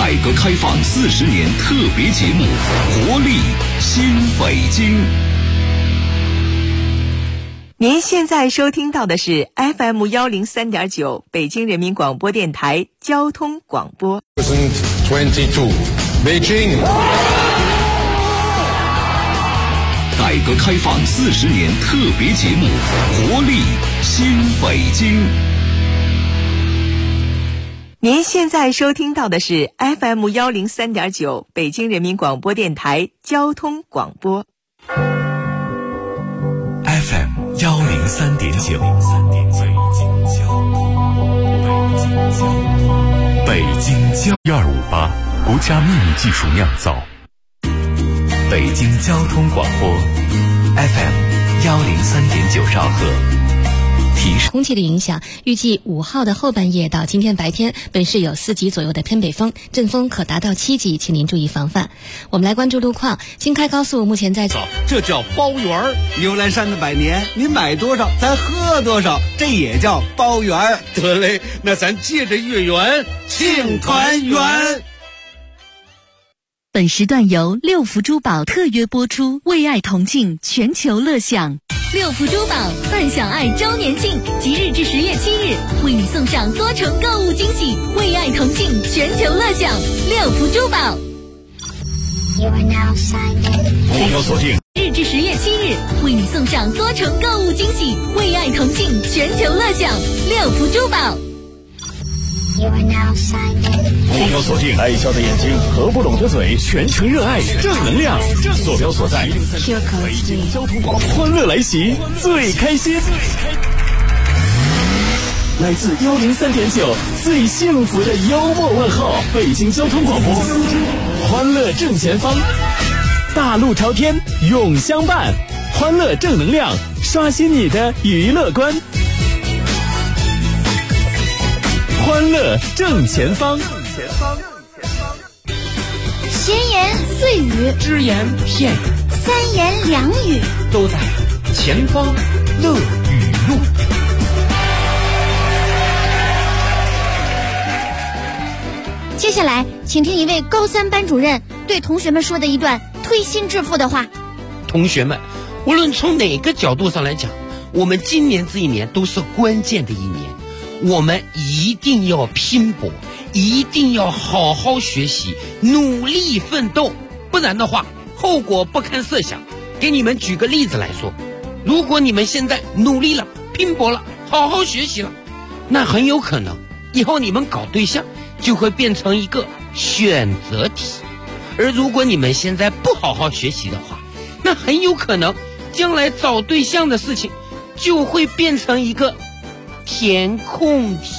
改革开放40年特别节目《活力新北京》。 您现在收听到的是 FM 103.9北京人民广播电台交通广播。 2022 Beijing。 改革开放40年特别节目《活力新北京》。 您现在收听到的是 FM 103.9北京人民广播电台交通广播。 FM 103.9北京交1258国家秘密技术酿造，北京交通广播 FM 103.9兆赫。 空气的影响，预计5号的后半夜到今天白天，本市有4级左右的偏北风，阵风可达到7级，请您注意防范。我们来关注路况，京开高速目前在这叫包圆儿。牛栏山的百年，你买多少咱喝多少，这也叫包圆儿。 得嘞，那咱借着月圆庆团圆。 本时段由六福珠宝特约播出，为爱同庆，全球乐享。 六福珠宝饭享爱周年庆，即日至10月7日，为你送上多重购物惊喜，为爱同庆，全球乐享。六福珠宝。 目标锁定。 日至10月7日，为你送上多重购物惊喜，为爱同庆，全球乐享。六福珠宝。 目标锁定，爱笑的眼睛，合不拢的嘴，全程热爱，正能量。坐标所在，北京交通广播，欢乐来袭，最开心。来自103.9最幸福的幽默问候，北京交通广播，欢乐正前方，大路朝天，永相伴，欢乐正能量，刷新你的娱乐观。欢乐正前方， 闲言碎语， 只言片语， 三言两语， 都在前方乐语录。 接下来请听一位高3班主任对同学们说的一段推心置腹的话。 同学们，无论从哪个角度上来讲，我们今年这一年都是关键的一年，我们一定要拼搏，一定要好好学习，努力奋斗，不然的话后果不堪设想。给你们举个例子来说，如果你们现在努力了，拼搏了，好好学习了，那很有可能以后你们搞对象就会变成一个选择题。而如果你们现在不好好学习的话，那很有可能将来找对象的事情就会变成一个填空题。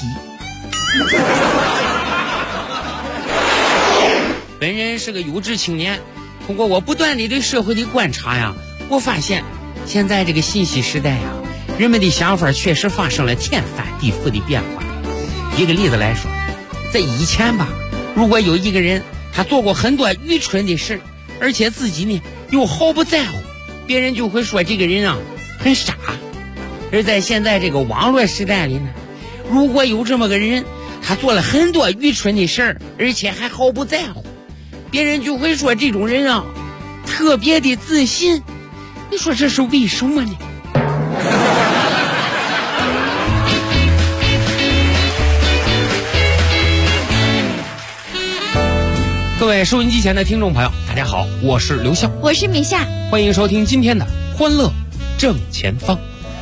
本人是个有志青年，通过我不断地对社会的观察呀，我发现现在这个信息时代呀，人们的想法确实发生了天翻地覆的变化。一个例子来说，在以前吧，如果有一个人他做过很多愚蠢的事，而且自己呢又毫不在乎，别人就会说这个人啊很傻。而在现在这个网络时代里呢，如果有这么个人，他做了很多愚蠢的事儿，而且还毫不在乎，别人就会说这种人啊特别的自信。你说这是为什么呢？各位收音机前的听众朋友，大家好，我是刘笑， 我是米夏， 欢迎收听今天的欢乐正前方。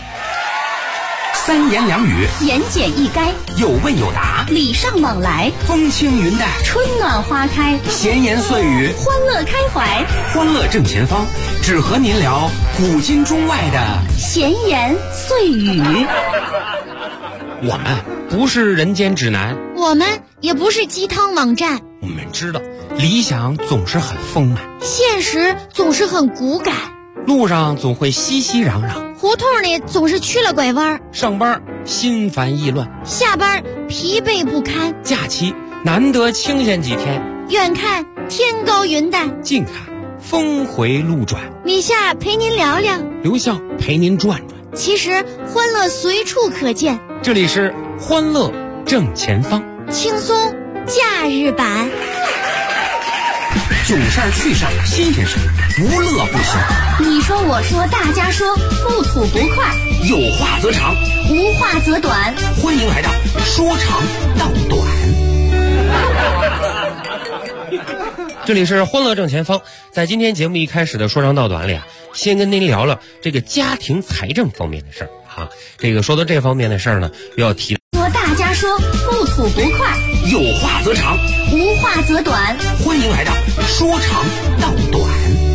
三言两语， 言简意赅， 有问有答， 礼尚往来， 风轻云淡， 春暖花开， 闲言碎语， 欢乐开怀。 欢乐正前方，只和您聊古今中外的闲言碎语。 我们不是人间指南， 我们也不是鸡汤网站， 我们知道理想总是很丰满， 现实总是很骨感， 路上总会熙熙攘攘， 胡同里总是去了拐弯， 上班心烦意乱， 下班疲惫不堪， 假期难得清闲几天， 远看天高云淡， 近看峰回路转。 米夏陪您聊聊， 刘笑陪您转转， 其实欢乐随处可见。 这里是欢乐正前方， 轻松假日版。 囧事儿、趣事儿、新鲜事儿，不乐不休。 你说我说大家说，不吐不快， 有话则长， 无话则短。 欢迎来到说长道短。 这里是欢乐正前方，在今天节目一开始的说长道短里啊，先跟您聊了这个家庭财政方面的事儿啊。这个说到这方面的事儿呢，又要提说大家说，不吐不快， 有话则长， 无话则短。 欢迎来到说长道短。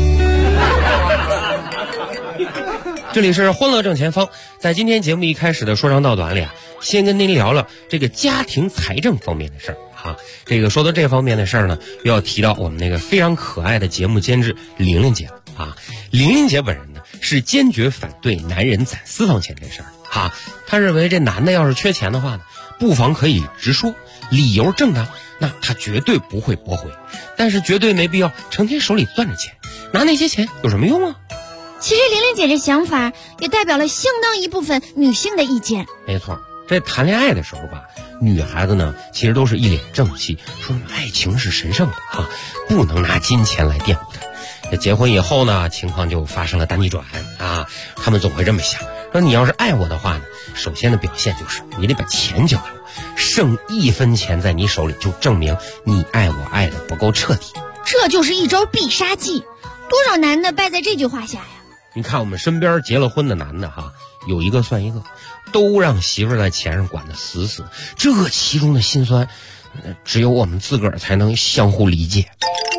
这里是欢乐正前方，在今天节目一开始的说长道短里啊，先跟您聊了这个家庭财政方面的事儿啊。这个说到这方面的事儿呢，又要提到我们那个非常可爱的节目监制玲玲姐了啊。玲玲姐本人呢是坚决反对男人攒私房钱这事儿啊。她认为这男的要是缺钱的话呢，不妨可以直说，理由正当，那他绝对不会驳回，但是绝对没必要成天手里攥着钱，拿那些钱有什么用啊？ 其实玲玲姐这想法也代表了相当一部分女性的意见。 没错，这谈恋爱的时候吧，女孩子呢其实都是一脸正气，说爱情是神圣的啊，不能拿金钱来玷污它。这结婚以后呢，情况就发生了大逆转啊，他们总会这么想，说你要是爱我的话呢，首先的表现就是你得把钱交给我，剩1分钱在你手里就证明你爱我爱的不够彻底。 这就是一招必杀技，多少男的败在这句话下呀。 你看我们身边结了婚的男的哈，有一个算一个，都让媳妇儿在钱上管得死死，这其中的辛酸，只有我们自个儿才能相互理解。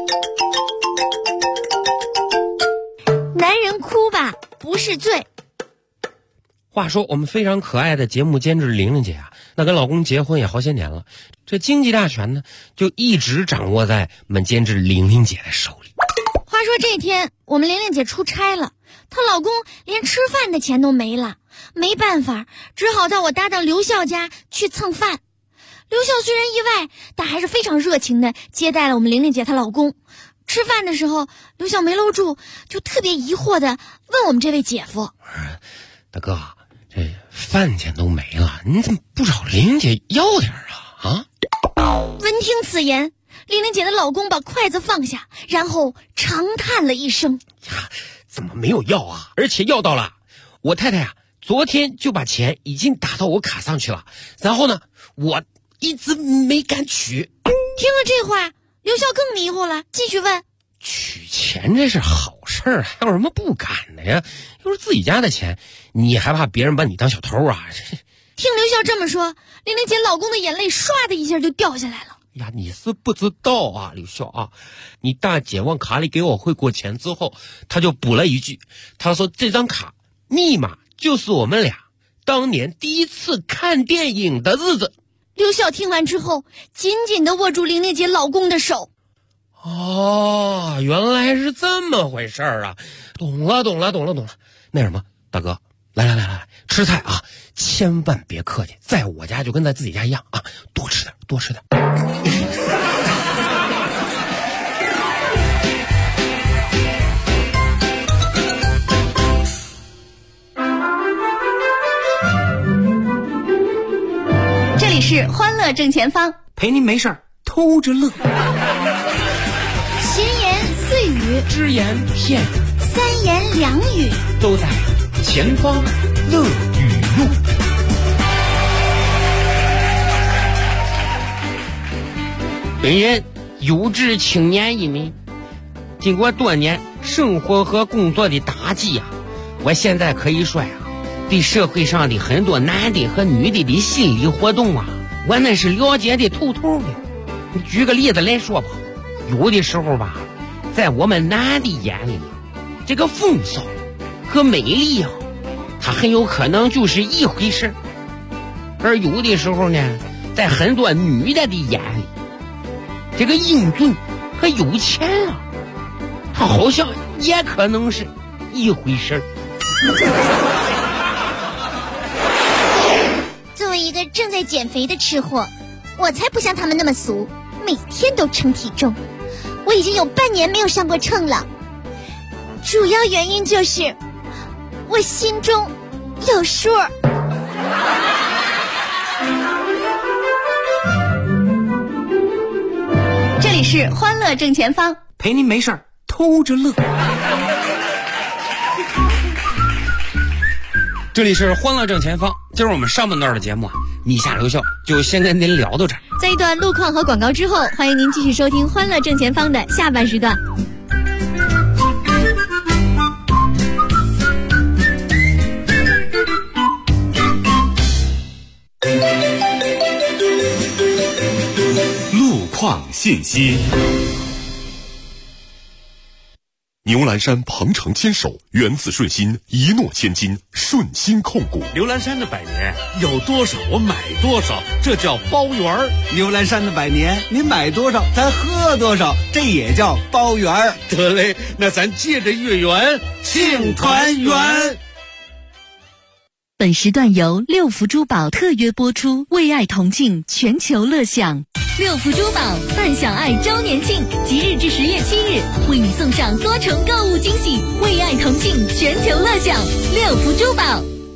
男人哭吧不是罪。 话说我们非常可爱的节目监制玲玲姐啊，那跟老公结婚也好些年了，这经济大权呢就一直掌握在我们监制玲玲姐的手里。 话说这天我们玲玲姐出差了，她老公连吃饭的钱都没了，没办法，只好到我搭档刘笑家去蹭饭。刘笑虽然意外，但还是非常热情的接待了我们玲玲姐她老公。吃饭的时候，刘笑没搂住，就特别疑惑的问我们这位姐夫： 大哥，这饭钱都没了，你怎么不找玲玲姐要点啊？ 闻听此言，玲玲姐的老公把筷子放下，然后长叹了一声： 呀，怎么没有要啊？而且要到了，我太太啊，昨天就把钱已经打到我卡上去了，然后呢，我一直没敢取。 听了这话，刘笑更迷糊了，继续问： 取钱这是好事儿，还有什么不敢的呀？又是自己家的钱，你还怕别人把你当小偷啊？ 听刘笑这么说，玲玲姐老公的眼泪唰的一下就掉下来了。 呀，你是不知道啊，刘笑啊，你大姐往卡里给我汇过钱之后，她就补了一句，她说这张卡密码就是我们俩当年第一次看电影的日子。 刘笑听完之后，紧紧地握住玲玲姐老公的手。 哦，原来是这么回事儿啊！懂了。那什么，大哥，来，吃菜啊，千万别客气，在我家就跟在自己家一样啊，多吃点。 这里是欢乐正前方， 陪您没事儿偷着乐。 闲言碎语， 只言片语， 三言两语， 都在前方乐语录。 本人有志青年一名，经过多年生活和工作的打击啊，我现在可以说呀，对社会上的很多男的和女的心理活动啊，我那是了解的透透的。你举个例子来说吧，有的时候吧，在我们男的眼里，这个风骚和美丽啊，它很有可能就是一回事，而有的时候呢，在很多女的眼里，这个英俊和有钱啊，它好像也可能是一回事。 作为一个正在减肥的吃货，我才不像他们那么俗，每天都称体重。我已经有半年没有上过秤了，主要原因就是我心中有数。 这里是欢乐正前方， 陪您没事儿偷着乐。 这里是欢乐正前方，今儿我们上半段的节目啊，米夏留校就先跟您聊到这儿。 在一段路况和广告之后，欢迎您继续收听欢乐正前方的下半时段。 路况信息。牛栏山鹏程牵手，缘自顺心，一诺千金，顺心控股。 牛栏山的百年有多少我买多少，这叫包圆儿。 牛栏山的百年，您买多少咱喝多少，这也叫包圆儿。 得嘞，那咱借着月圆庆团圆。 本时段由六福珠宝特约播出，为爱同庆，全球乐享。 六福珠宝饭享爱周年庆，即日至10月7日，为你送上多重购物惊喜，为爱同庆，全球乐享。六福珠宝。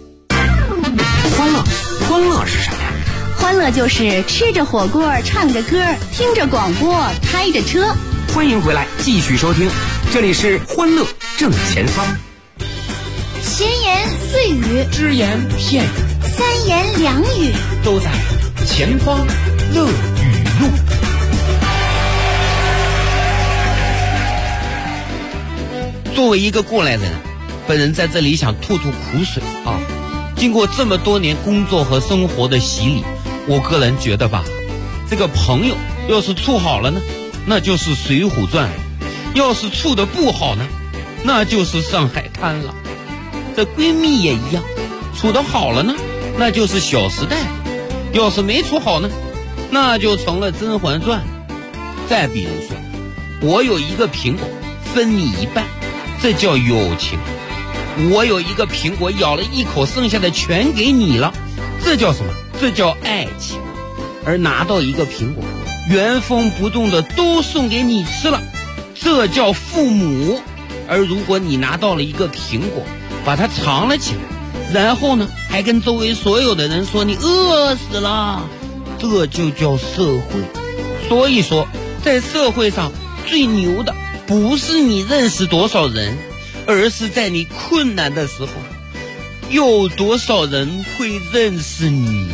欢乐是什么呀？ 欢乐就是吃着火锅，唱着歌，听着广播，开着车。 欢迎回来，继续收听，这里是欢乐正前方。 闲言碎语， 只言片语， 三言两语， 都在前方乐语录。 作为一个过来人，本人在这里想吐吐苦水啊！经过这么多年工作和生活的洗礼，我个人觉得吧，这个朋友要是处好了呢，那就是《水浒传》；要是处的不好呢，那就是《上海滩》了。这闺蜜也一样，处得好了呢，那就是《小时代》；要是没处好呢，那就成了《甄嬛传》。再比如说，我有一个苹果，分你一半，这叫友情；我有一个苹果，咬了一口，剩下的全给你了，这叫什么？这叫爱情。而拿到一个苹果，原封不动的都送给你吃了，这叫父母。而如果你拿到了一个苹果，把它藏了起来，然后呢还跟周围所有的人说你饿死了，这就叫社会。所以说，在社会上最牛的不是你认识多少人，而是在你困难的时候，有多少人会认识你。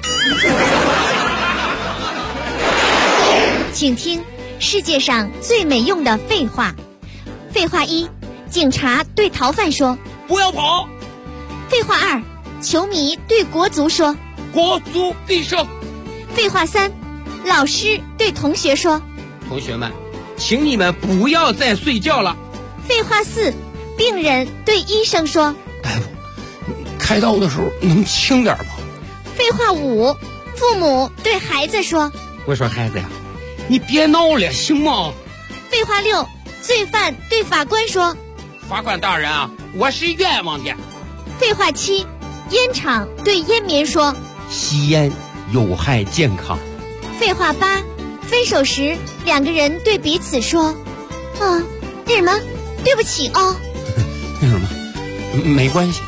请听世界上最没用的废话。废话1，警察对逃犯说不要跑。 废话2，球迷对国足说国足必胜。 废话3，老师对同学说同学们，请你们不要再睡觉了。 废话4，病人对医生说大夫，开刀的时候能轻点吗？ 废话5，父母对孩子说我说孩子呀，你别闹了行吗？ 废话6，罪犯对法官说法官大人啊，我是冤枉的。 废话7，烟厂对烟民说吸烟有害健康。 废话8，分手时两个人对彼此说那什么对不起哦。 那什么没关系。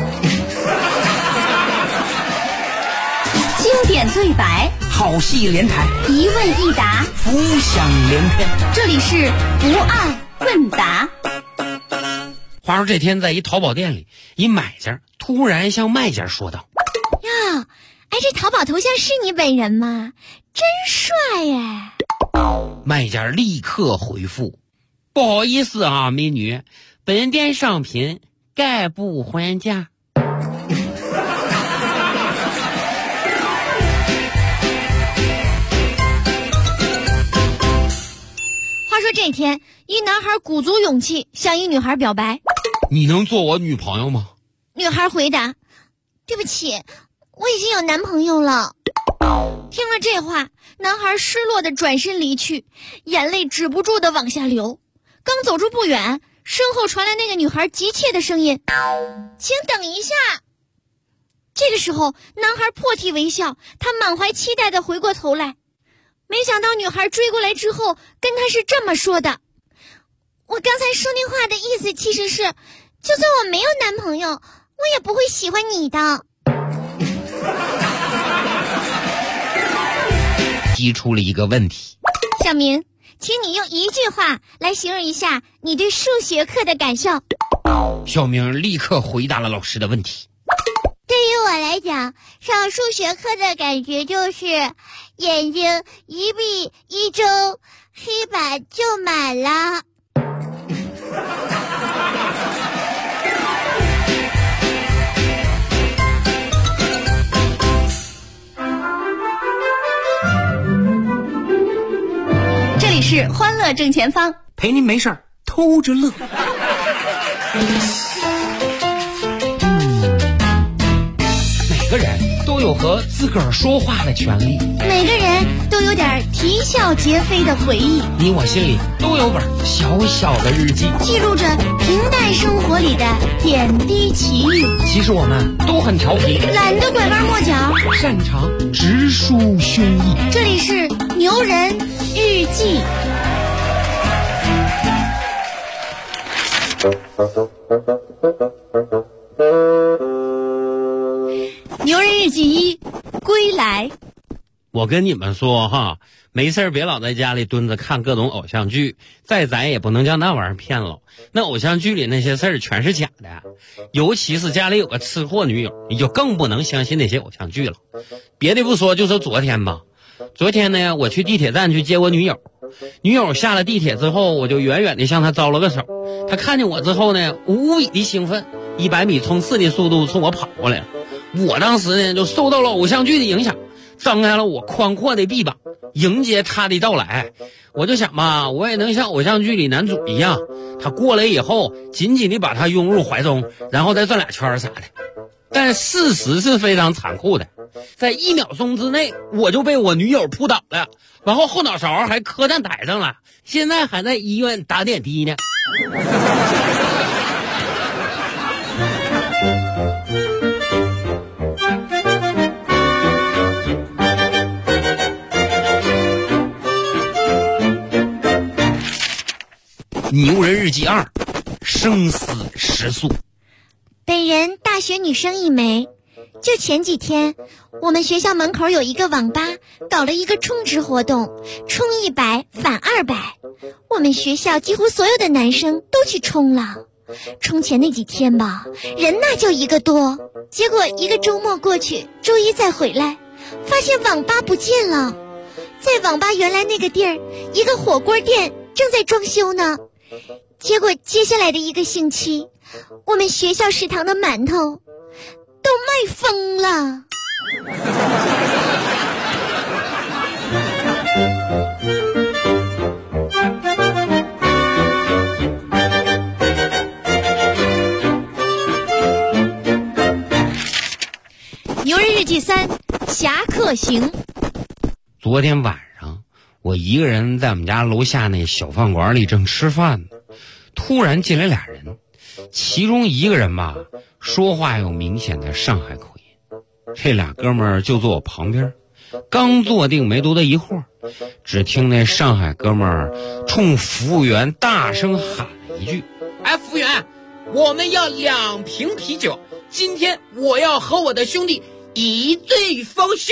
经典对白， 好戏连台， 一问一答， 浮想联翩。 这里是不二问答。 话说这天在一淘宝店里，一买家突然向卖家说道呀，哎，这淘宝头像是你本人吗？真帅耶。 卖家立刻回复，不好意思啊美女，本店商品概不还价。 话说这天，一男孩鼓足勇气向一女孩表白， 你能做我女朋友吗？ 女孩回答，对不起，我已经有男朋友了。听了这话，男孩失落地转身离去，眼泪止不住地往下流。刚走出不远，身后传来那个女孩急切的声音，请等一下。这个时候，男孩破涕为笑，他满怀期待地回过头来，没想到女孩追过来之后跟他是这么说的，我刚才说那话的意思其实是，就算我没有男朋友，我也不会喜欢你的。 提出了一个问题， 小明， 请你用一句话来形容一下你对数学课的感受。 小明立刻回答了老师的问题。 对于我来讲，上数学课的感觉就是眼睛一闭一睁，黑板就满了。 这里是欢乐正前方， 陪您没事儿偷着乐。 每个人都有和自个儿说话的权利， 每个人都有点啼笑皆非的回忆， 你我心里都有本小小的日记， 记录着平淡生活里的点滴奇遇。 其实我们都很调皮， 懒得拐弯抹角， 擅长直抒胸臆。 这里是牛人日记。 牛人日记1归来。 我跟你们说哈，没事别老在家里蹲着看各种偶像剧，再咱也不能将那玩意儿骗了。那偶像剧里那些事儿全是假的，尤其是家里有个吃货女友，你就更不能相信那些偶像剧了。别的不说，就说昨天吧。昨天呢，我去地铁站去接我女友，女友下了地铁之后，我就远远地向她招了个手。她看见我之后呢，无比的兴奋，100米冲刺的速度冲我跑过来了。我当时呢，就受到了偶像剧的影响，张开了我宽阔的臂膀，迎接她的到来。我就想吧，我也能像偶像剧里男主一样，他过来以后，紧紧地把她拥入怀中，然后再转俩圈啥的。但事实是非常残酷的，在1秒钟之内，我就被我女友扑倒了，然后后脑勺还磕在台上了，现在还在医院打点滴呢。牛人日记2，生死时速。 本人大学女生一枚。就前几天，我们学校门口有一个网吧搞了一个充值活动，充100返200。我们学校几乎所有的男生都去充了。充钱那几天吧，人那叫一个多。结果一个周末过去，周一再回来，发现网吧不见了。在网吧原来那个地儿，一个火锅店正在装修呢。结果接下来的1个星期，我们学校食堂的馒头都卖疯了。 牛人日记3，侠客行。 昨天晚上，我一个人在我们家楼下那小饭馆里正吃饭呢，突然进来俩人，其中一个人吧，说话有明显的上海口音。这俩哥们儿就坐我旁边，刚坐定没多大一会儿，只听那上海哥们儿冲服务员大声喊了一句：“哎，服务员，我们要2瓶啤酒，今天我要和我的兄弟一醉方休。”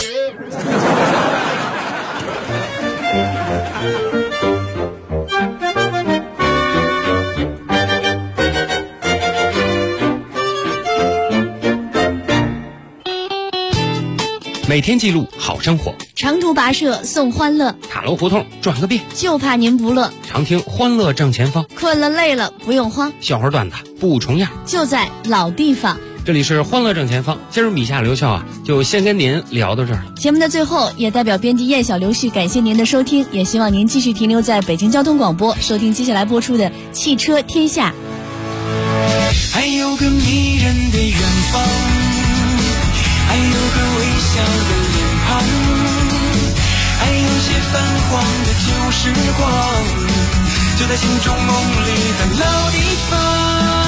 每天记录好生活， 长途跋涉送欢乐， 塔楼胡同转个遍， 就怕您不乐。 常听欢乐正前方， 困了累了不用慌， 笑话段子不重样， 就在老地方。 这里是欢乐正前方，今儿米夏刘笑啊，就先跟您聊到这儿了。 节目的最后，也代表编辑燕小刘旭感谢您的收听，也希望您继续停留在北京交通广播，收听接下来播出的《汽车天下》。 还有个迷人的远方，还有个微笑的脸庞，还有些泛黄的旧时光，就在心中梦里的老地方。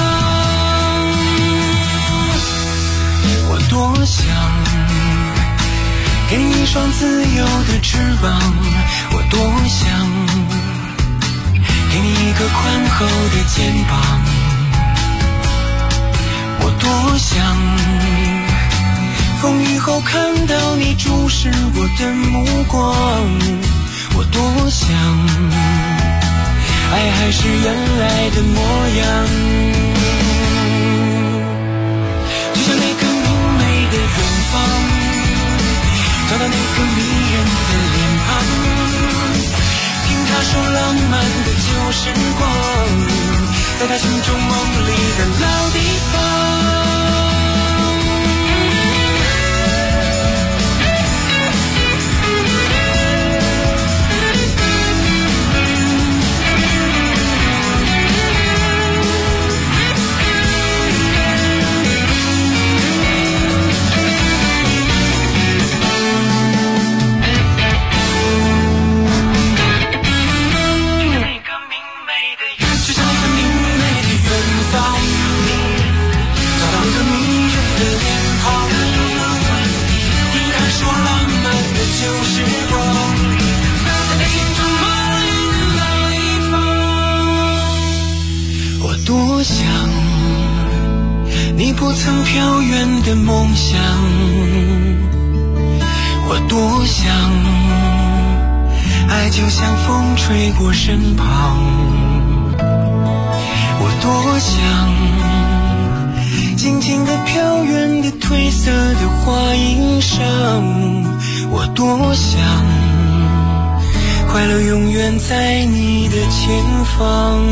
我多想给你一双自由的翅膀，我多想给你一个宽厚的肩膀，我多想风雨后看到你注视我的目光， 我多想爱还是原来的模样，就像那个明媚的远方，找到那个迷人的脸庞，听他说浪漫的旧时光，在他心中梦里的老地方。多想你不曾飘远的梦想，我多想爱就像风吹过身旁，我多想静静地飘远的褪色的花衣裳，我多想快乐永远在你的前方。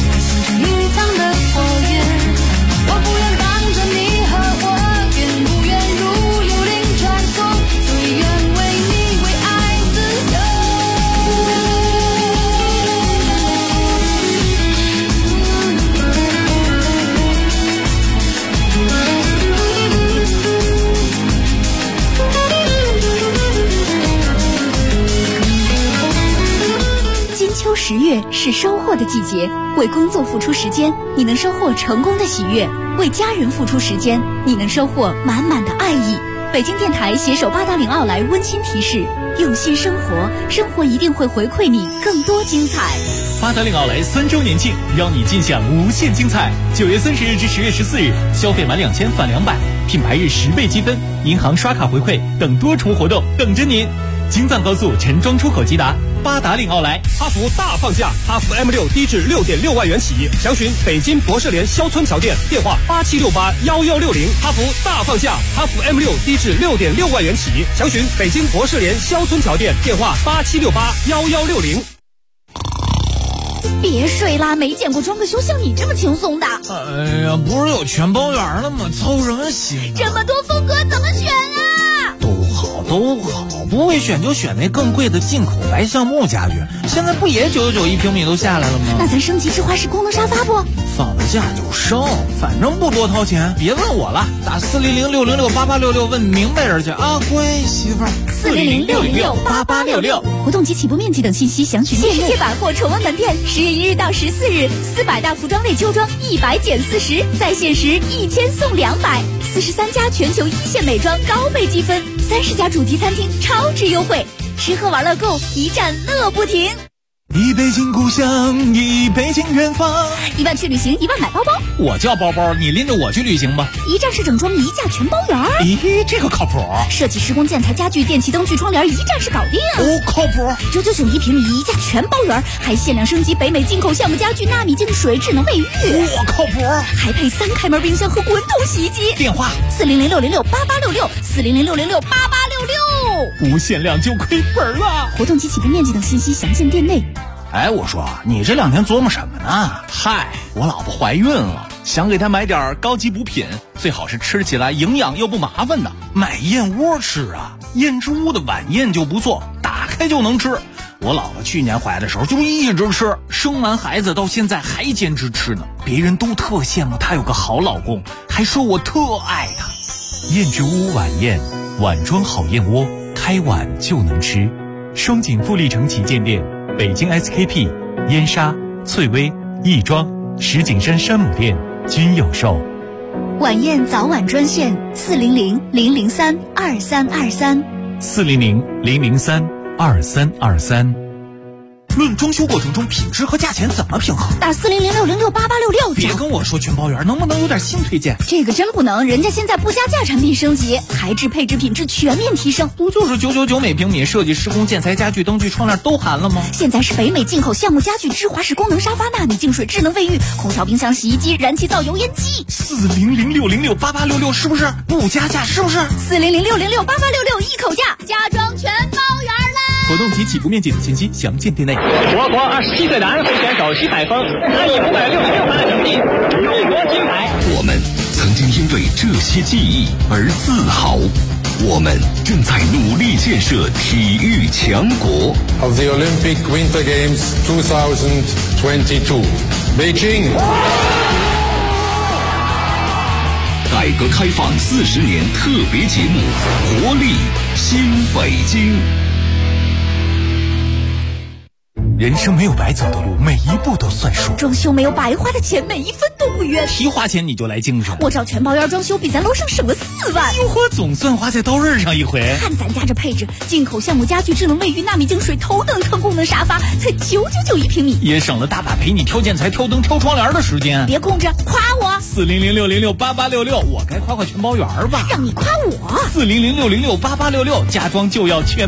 形成隐藏的火焰。我不愿帮着你和我，也不愿如幽灵穿梭，所以愿为你为爱自由。 秋10月是收获的季节，为工作付出时间，你能收获成功的喜悦；为家人付出时间，你能收获满满的爱意。北京电台携手八达岭奥莱温馨提示：用心生活，生活一定会回馈你更多精彩。 八达岭奥莱3周年庆，邀你尽享无限精彩。9月30日至10月14日，消费满2000返200，品牌日10倍积分，银行刷卡回馈等多重活动等着您。京藏高速陈庄出口吉达，八达岭奥莱。 哈弗大放价，哈弗 M6低至6.6万元起，详询北京博士联肖村桥店，电话87681160。哈弗大放价，哈弗 M6低至6.6万元起，详询北京博士联肖村桥店，电话87681160。 别睡啦，没见过装个修像你这么轻松的。 哎呀，不是有全包圆了吗？凑什么心？ 这么多风格怎么选啊？ 都好，不会选就选那更贵的进口白橡木家具，现在不也9991平米都下来了吗？ 那咱升级智华式功能沙发不？ 放了假就升，反正不多掏钱，别问我了，打400-606-8866问明白人去啊，乖媳妇儿。 400-606-8866，活动及起步面积等信息详询店内。世界百货崇文门店10月1日到14日，400大服装类秋装100减40，在线时1000送200，43家全球1线美妆高倍积分，30家主题餐厅超值优惠，吃喝玩乐购一站乐不停。 一北京故乡，一北京远方 ，1万去旅行，1万买包包。 我叫包包，你拎着我去旅行吧。 一站式整装，一价全包圆。 咦，这个靠谱。 设计施工建材家具电器灯具窗帘一站式搞定。 哦，靠谱。 9991平米，一价全包圆，还限量升级北美进口橡木家具纳米净水智能卫浴。 我靠谱。 还配3开门冰箱和滚筒洗衣机。 电话 400-606-8866，400-606-8866。 无限量就亏本了。 活动及起步面积等信息详见店内。 哎，我说你这2天琢磨什么呢？嗨，我老婆怀孕了，想给她买点高级补品，最好是吃起来营养又不麻烦的。买燕窝吃啊，燕之屋的晚宴就不错，打开就能吃。我老婆去年怀的时候就一直吃，生完孩子到现在还坚持吃呢。别人都特羡慕她有个好老公，还说我特爱她。燕之屋晚宴，碗装好燕窝，开碗就能吃。双井富力城旗舰店，北京 SKP、燕莎、翠微、亦庄、石景山山姆店均有售。 晚宴早晚专线400-003-2323。 400-003-2323。论装修过程中品质和价钱怎么平衡？ 打400-606-8866。 别跟我说全包圆，能不能有点新推荐？ 这个真不能，人家现在不加价产品升级，材质配置品质全面提升。 不就是999每平米，设计施工建材家具灯具窗帘都含了吗？ 现在是北美进口橡木家具智华式功能沙发纳米净水智能卫浴空调冰箱洗衣机燃气灶油烟机。 400-606-8866是不是不加价？是不是 400-606-8866一口价，家装全包圆啦！ 活动及起步面积等信息详见店内。 我国27岁男会选手徐海峰，他以566分的成绩荣夺金牌。 我们曾经因为这些记忆而自豪，我们正在努力建设体育强国。 Of the Olympic Winter Games 2022, Beijing。 改革开放40年特别节目，活力新北京。 人生没有白走的路，每一步都算数。 装修没有白花的钱，每一分都不冤。 提花钱你就来精神， 我找全包圆装修，比咱楼上省了4万。 哟呵，总算花在刀刃上一回。 看咱家这配置，进口橡木家具、智能卫浴、纳米净水、头等舱功能沙发，才999一平米， 也省了大把陪你挑建材、挑灯、挑窗帘的时间。 别空着，夸我。 400-606-8866，我该夸全包圆吧？ 让你夸我。 400-606-8866，家装就要全